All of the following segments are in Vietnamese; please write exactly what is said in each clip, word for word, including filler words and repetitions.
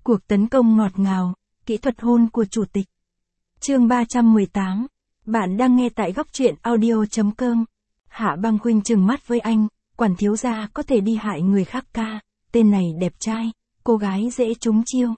Cuộc tấn công ngọt ngào, kỹ thuật hôn của chủ tịch. Chương ba trăm mười tám. Bạn đang nghe tại góc truyện audio chấm com. Hạ Băng Khuynh trừng mắt với anh, quản thiếu gia có thể đi hại người khác ca, tên này đẹp trai, cô gái dễ trúng chiêu.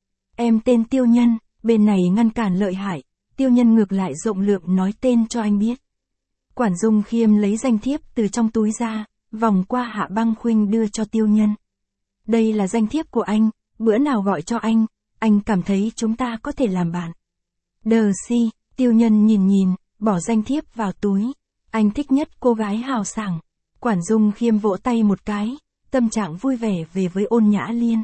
Em tên Tiêu Nhân, bên này ngăn cản lợi hại, Tiêu Nhân ngược lại rộng lượng nói tên cho anh biết. Quản Dung Khiêm lấy danh thiếp từ trong túi ra, vòng qua Hạ Băng Khuynh đưa cho Tiêu Nhân. Đây là danh thiếp của anh, bữa nào gọi cho anh, anh cảm thấy chúng ta có thể làm bạn. Đờ si, Tiêu Nhân nhìn nhìn, bỏ danh thiếp vào túi. Anh thích nhất cô gái hào sảng. Quản Dung Khiêm vỗ tay một cái, tâm trạng vui vẻ về với Ôn Nhã Liên.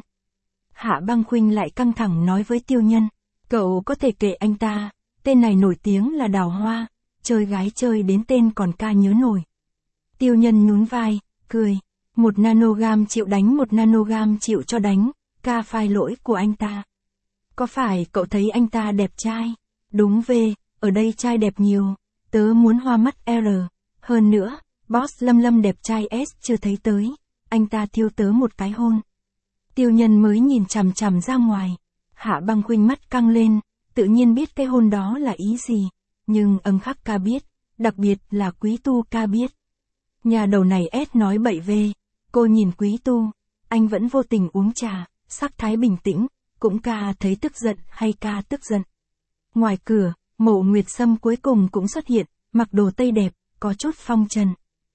Hạ Băng Khuynh lại căng thẳng nói với Tiêu Nhân, cậu có thể kệ anh ta, tên này nổi tiếng là Đào Hoa, chơi gái chơi đến tên còn ca nhớ nổi. Tiêu Nhân nhún vai, cười, một nanogam chịu đánh một nanogam chịu cho đánh, ca phai lỗi của anh ta. Có phải cậu thấy anh ta đẹp trai? Đúng về, ở đây trai đẹp nhiều, tớ muốn hoa mắt R. Hơn nữa, boss Lâm Lâm đẹp trai S chưa thấy tới, anh ta thiêu tớ một cái hôn. Tiêu Nhân mới nhìn chằm chằm ra ngoài. Hạ Băng Khuynh mắt căng lên, tự nhiên biết cái hôn đó là ý gì, nhưng Ân Khắc ca biết, đặc biệt là Quý Tu ca biết. Nhà đầu này S nói bậy về, cô nhìn Quý Tu, anh vẫn vô tình uống trà, sắc thái bình tĩnh, cũng ca thấy tức giận hay ca tức giận. Ngoài cửa, Mộ Nguyệt Sâm cuối cùng cũng xuất hiện, mặc đồ tây đẹp, có chút phong trần.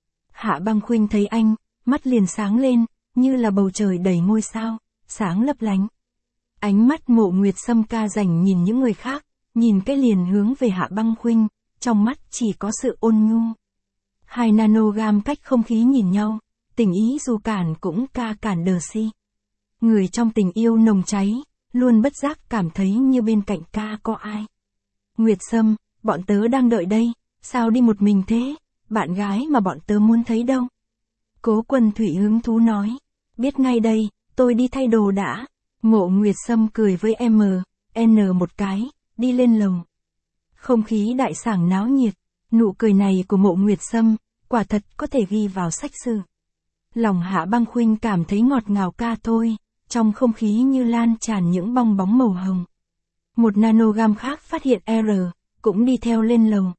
Hạ Băng Khuynh thấy anh, mắt liền sáng lên, như là bầu trời đầy ngôi sao, sáng lấp lánh. Ánh mắt Mộ Nguyệt Sâm ca rảnh nhìn những người khác, nhìn cái liền hướng về Hạ Băng Khuynh, trong mắt chỉ có sự ôn nhu. Hai nanogam cách không khí nhìn nhau, tình ý dù cản cũng ca cản đờ si. Người trong tình yêu nồng cháy, luôn bất giác cảm thấy như bên cạnh ca có ai. Nguyệt Sâm, bọn tớ đang đợi đây, sao đi một mình thế, bạn gái mà bọn tớ muốn thấy đâu. Cố Quân Thủy hứng thú nói, biết ngay đây, tôi đi thay đồ đã. Mộ Nguyệt Sâm cười với M, N một cái, đi lên lầu. Không khí đại sảnh náo nhiệt, nụ cười này của Mộ Nguyệt Sâm, quả thật có thể ghi vào sách sử. Lòng Hạ Băng Khuynh cảm thấy ngọt ngào ca thôi, trong không khí như lan tràn những bong bóng màu hồng. Một nanogam khác phát hiện R, cũng đi theo lên lầu.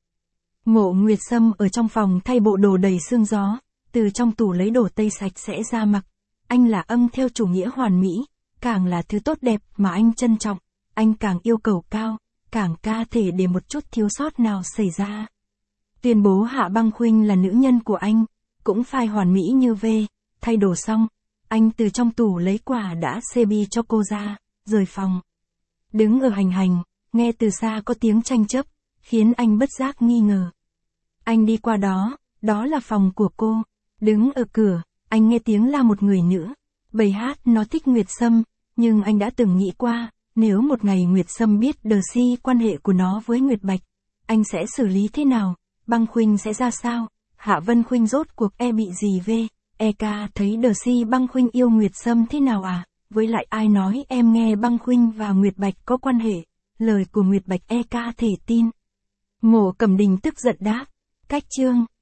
Mộ Nguyệt Sâm ở trong phòng thay bộ đồ đầy sương gió, từ trong tủ lấy đồ tây sạch sẽ ra mặc. Anh là âm theo chủ nghĩa hoàn mỹ, càng là thứ tốt đẹp mà anh trân trọng, anh càng yêu cầu cao, càng ca thể để một chút thiếu sót nào xảy ra. Tuyên bố Hạ Băng Khuynh là nữ nhân của anh, cũng phai hoàn mỹ như V, thay đồ xong, anh từ trong tủ lấy quả đã xê bê cho cô ra, rời phòng. Đứng ở hành hành, nghe từ xa có tiếng tranh chấp, khiến anh bất giác nghi ngờ. Anh đi qua đó, đó là phòng của cô. Đứng ở cửa, anh nghe tiếng la một người nữa. Bầy hát nó thích Nguyệt Sâm, nhưng anh đã từng nghĩ qua, nếu một ngày Nguyệt Sâm biết đờ si quan hệ của nó với Nguyệt Bạch, anh sẽ xử lý thế nào, Băng Khuynh sẽ ra sao, Hạ Vân Khuynh rốt cuộc e bị gì về, e ca thấy đờ si Băng Khuynh yêu Nguyệt Sâm thế nào à, với lại ai nói em nghe Băng Khuynh và Nguyệt Bạch có quan hệ, lời của Nguyệt Bạch e ca thể tin. Mộ Cẩm Đình tức giận đáp, cách chương.